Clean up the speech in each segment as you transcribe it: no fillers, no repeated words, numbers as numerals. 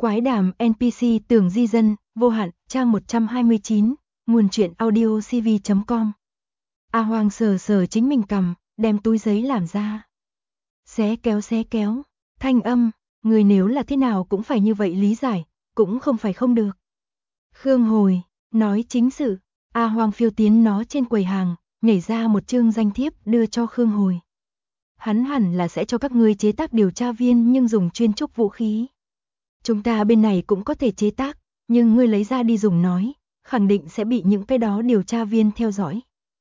Quái đàm NPC Tưởng Di Dân, vô hạn, trang 129, nguồn truyện audio cv.com. A Hoang sờ sờ chính mình cằm, đem túi giấy làm ra. Xé kéo, thanh âm, người nếu là thế nào cũng phải như vậy lý giải, cũng không phải không được. Khương Hồi, nói chính sự, A Hoang phiêu tiến nó trên quầy hàng, nhảy ra một chương danh thiếp đưa cho Khương Hồi. Hắn hẳn là sẽ cho các ngươi chế tác điều tra viên nhưng dùng chuyên trúc vũ khí. Chúng ta bên này cũng có thể chế tác, nhưng ngươi lấy ra đi dùng nói, khẳng định sẽ bị những cái đó điều tra viên theo dõi.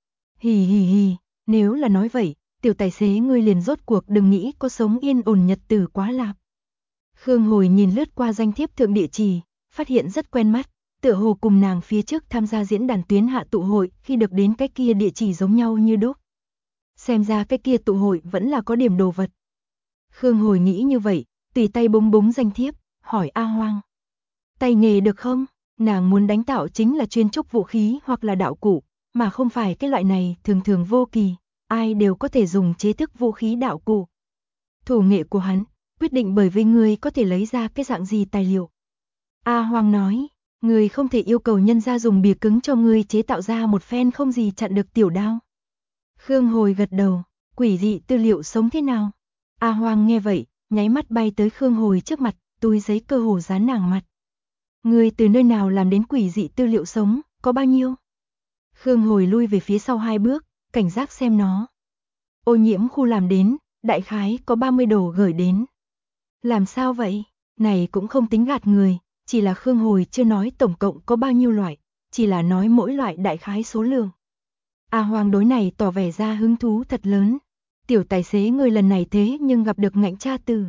Hì, nếu là nói vậy, tiểu tài xế ngươi liền rốt cuộc đừng nghĩ có sống yên ổn nhật tử quá lạp. Khương Hồi nhìn lướt qua danh thiếp thượng địa chỉ, phát hiện rất quen mắt, tựa hồ cùng nàng phía trước tham gia diễn đàn tuyến hạ tụ hội khi được đến cái kia địa chỉ giống nhau như đúc. Xem ra cái kia tụ hội vẫn là có điểm đồ vật. Khương Hồi nghĩ như vậy, tùy tay búng danh thiếp, hỏi A Hoang. Tay nghề được không? Nàng muốn đánh tạo chính là chuyên trúc vũ khí hoặc là đạo cụ, mà không phải cái loại này thường vô kỳ, ai đều có thể dùng chế thức vũ khí đạo cụ. Thủ nghệ của hắn, quyết định bởi vì người có thể lấy ra cái dạng gì tài liệu. A Hoang nói, người không thể yêu cầu nhân ra dùng bìa cứng cho người chế tạo ra một phen không gì chặn được tiểu đao. Khương Hồi gật đầu, quỷ dị tư liệu sống thế nào? A Hoang nghe vậy, nháy mắt bay tới Khương Hồi trước mặt, túi giấy cơ hồ dán nàng mặt. Người từ nơi nào làm đến quỷ dị tư liệu sống, có bao nhiêu? Khương Hồi lui về phía sau 2 bước, cảnh giác xem nó. Ô nhiễm khu làm đến, đại khái có 30 đồ gửi đến. Làm sao vậy? Này cũng không tính gạt người, chỉ là Khương Hồi chưa nói tổng cộng có bao nhiêu loại, chỉ là nói mỗi loại đại khái số lượng. A Hoang đối này tỏ vẻ ra hứng thú thật lớn. Tiểu tài xế người lần này thế nhưng gặp được ngạnh cha tử.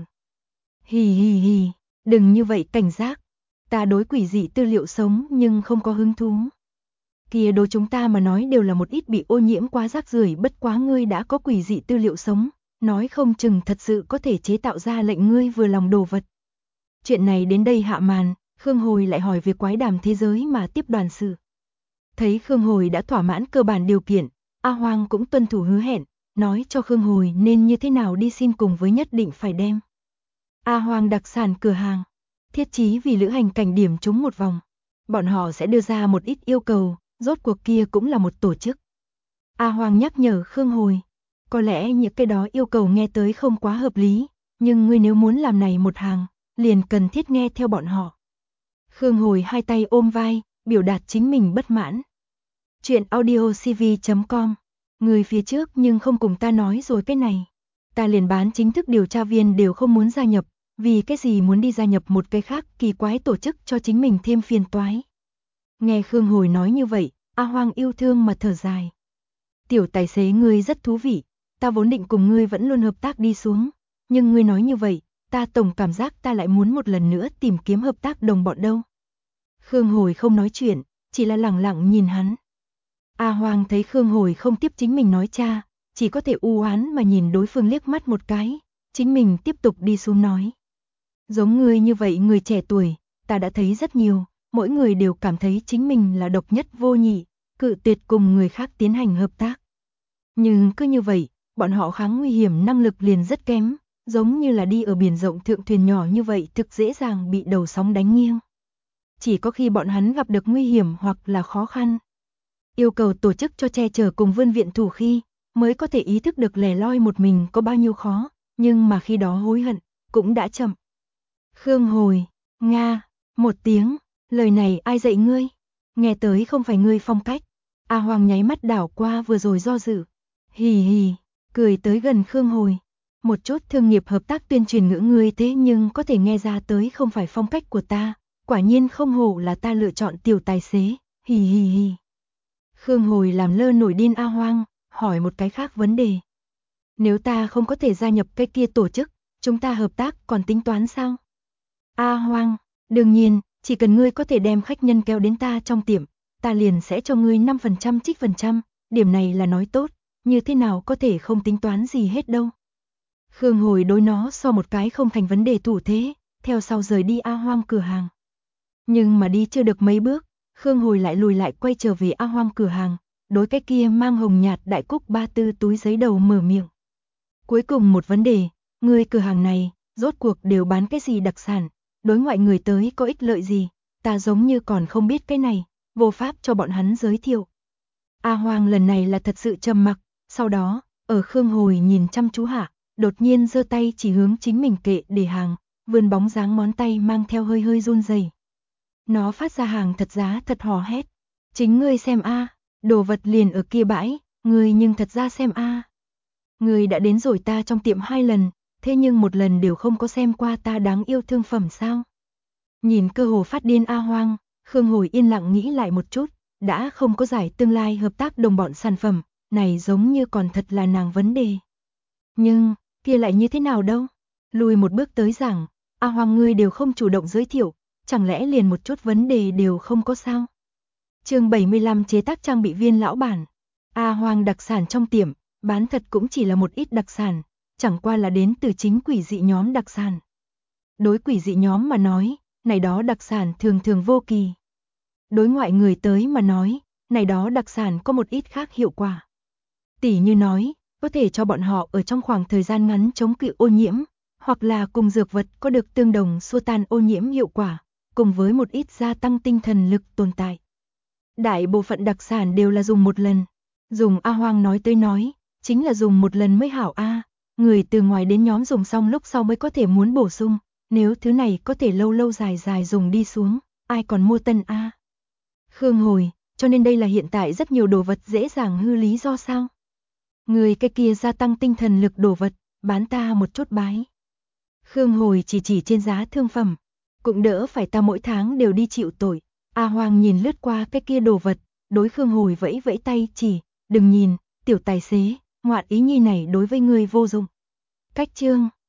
Hì, đừng như vậy cảnh giác. Ta đối quỷ dị tư liệu sống nhưng không có hứng thú. Kia đối chúng ta mà nói đều là một ít bị ô nhiễm quá rác rưởi, bất quá ngươi đã có quỷ dị tư liệu sống, nói không chừng thật sự có thể chế tạo ra lệnh ngươi vừa lòng đồ vật. Chuyện này đến đây hạ màn, Khương Hồi lại hỏi về quái đàm thế giới mà tiếp đoàn sự. Thấy Khương Hồi đã thỏa mãn cơ bản điều kiện, A Hoang cũng tuân thủ hứa hẹn, nói cho Khương Hồi nên như thế nào đi xin cùng với nhất định phải đem. A Hoang đặc sản cửa hàng, thiết chí vì lữ hành cảnh điểm trúng một vòng. Bọn họ sẽ đưa ra một ít yêu cầu, rốt cuộc kia cũng là một tổ chức. A Hoang nhắc nhở Khương Hồi, có lẽ những cái đó yêu cầu nghe tới không quá hợp lý, nhưng ngươi nếu muốn làm này một hàng, liền cần thiết nghe theo bọn họ. Khương Hồi hai tay ôm vai, biểu đạt chính mình bất mãn. Chuyện audio cv.com, người phía trước nhưng không cùng ta nói rồi cái này. Ta liền bán chính thức điều tra viên đều không muốn gia nhập, vì cái gì muốn đi gia nhập một cái khác kỳ quái tổ chức cho chính mình thêm phiền toái. Nghe Khương Hồi nói như vậy, A Hoang yêu thương mà thở dài. Tiểu tài xế ngươi rất thú vị, ta vốn định cùng ngươi vẫn luôn hợp tác đi xuống, nhưng ngươi nói như vậy, ta tổng cảm giác ta lại muốn một lần nữa tìm kiếm hợp tác đồng bọn đâu. Khương Hồi không nói chuyện, chỉ là lẳng lặng nhìn hắn. A Hoang thấy Khương Hồi không tiếp chính mình nói cha, chỉ có thể u oán mà nhìn đối phương liếc mắt một cái, chính mình tiếp tục đi xuống nói. Giống ngươi như vậy người trẻ tuổi, ta đã thấy rất nhiều, mỗi người đều cảm thấy chính mình là độc nhất vô nhị, cự tuyệt cùng người khác tiến hành hợp tác. Nhưng cứ như vậy, bọn họ kháng nguy hiểm năng lực liền rất kém, giống như là đi ở biển rộng thượng thuyền nhỏ như vậy thực dễ dàng bị đầu sóng đánh nghiêng. Chỉ có khi bọn hắn gặp được nguy hiểm hoặc là khó khăn, yêu cầu tổ chức cho che chở cùng vươn viện thủ khi, mới có thể ý thức được lẻ loi một mình có bao nhiêu khó, nhưng mà khi đó hối hận, cũng đã chậm. Khương Hồi, Nga, một tiếng, lời này ai dạy ngươi? Nghe tới không phải ngươi phong cách. A Hoang nháy mắt đảo qua vừa rồi do dự. Hì, cười tới gần Khương Hồi. Một chút thương nghiệp hợp tác tuyên truyền ngữ ngươi thế nhưng có thể nghe ra tới không phải phong cách của ta. Quả nhiên không hổ là ta lựa chọn tiểu tài xế. Hì. Khương Hồi làm lơ nổi điên A Hoang, hỏi một cái khác vấn đề. Nếu ta không có thể gia nhập cái kia tổ chức, chúng ta hợp tác còn tính toán sao? A Hoang, đương nhiên, chỉ cần ngươi có thể đem khách nhân kéo đến ta trong tiệm, ta liền sẽ cho ngươi 5% trích phần trăm, điểm này là nói tốt, như thế nào có thể không tính toán gì hết đâu. Khương Hồi đối nó so một cái không thành vấn đề thủ thế, theo sau rời đi A Hoang cửa hàng. Nhưng mà đi chưa được mấy bước, Khương Hồi lại lùi lại quay trở về A Hoang cửa hàng, đối cái kia mang hồng nhạt đại cúc 34 túi giấy đầu mở miệng. Cuối cùng một vấn đề, ngươi cửa hàng này, rốt cuộc đều bán cái gì đặc sản, đối ngoại người tới có ích lợi gì, ta giống như còn không biết cái này, vô pháp cho bọn hắn giới thiệu. A Hoang lần này là thật sự trầm mặc, sau đó, ở Khương Hồi nhìn chăm chú hạ, đột nhiên giơ tay chỉ hướng chính mình kệ để hàng, vươn bóng dáng ngón tay mang theo hơi hơi run rẩy. Nó phát ra hàng thật giá thật hò hét. Chính ngươi xem a, đồ vật liền ở kia bãi, ngươi nhưng thật ra xem a. Ngươi đã đến rồi ta trong tiệm 2 lần, thế nhưng một lần đều không có xem qua ta đáng yêu thương phẩm sao? Nhìn cơ hồ phát điên A Hoang, Khương Hồi yên lặng nghĩ lại một chút, đã không có giải tương lai hợp tác đồng bọn sản phẩm, này giống như còn thật là nàng vấn đề. Nhưng, kia lại như thế nào đâu? Lùi một bước tới giảng, A Hoang ngươi đều không chủ động giới thiệu, chẳng lẽ liền một chút vấn đề đều không có sao? Chương 75 chế tác trang bị viên lão bản. A Hoang đặc sản trong tiệm, bán thật cũng chỉ là một ít đặc sản, chẳng qua là đến từ chính quỷ dị nhóm đặc sản. Đối quỷ dị nhóm mà nói, này đó đặc sản thường thường vô kỳ. Đối ngoại người tới mà nói, này đó đặc sản có một ít khác hiệu quả. Tỉ như nói, có thể cho bọn họ ở trong khoảng thời gian ngắn chống cự ô nhiễm, hoặc là cùng dược vật có được tương đồng xua tan ô nhiễm hiệu quả, cùng với một ít gia tăng tinh thần lực tồn tại. Đại bộ phận đặc sản đều là dùng một lần. Dùng A Hoang nói tới nói, chính là dùng một lần mới hảo a. Người từ ngoài đến nhóm dùng xong lúc sau mới có thể muốn bổ sung, nếu thứ này có thể lâu lâu dài dài dùng đi xuống, ai còn mua tân a. Khương Hồi, cho nên đây là hiện tại rất nhiều đồ vật dễ dàng hư lý do sao? Người cái kia gia tăng tinh thần lực đồ vật, bán ta một chút bái. Khương Hồi chỉ trên giá thương phẩm, cũng đỡ phải ta mỗi tháng đều đi chịu tội. A Hoang nhìn lướt qua cái kia đồ vật, đối Khương Hồi vẫy vẫy tay chỉ, đừng nhìn, tiểu tài xế, ngoạn ý nhi này đối với ngươi vô dụng. Cách chương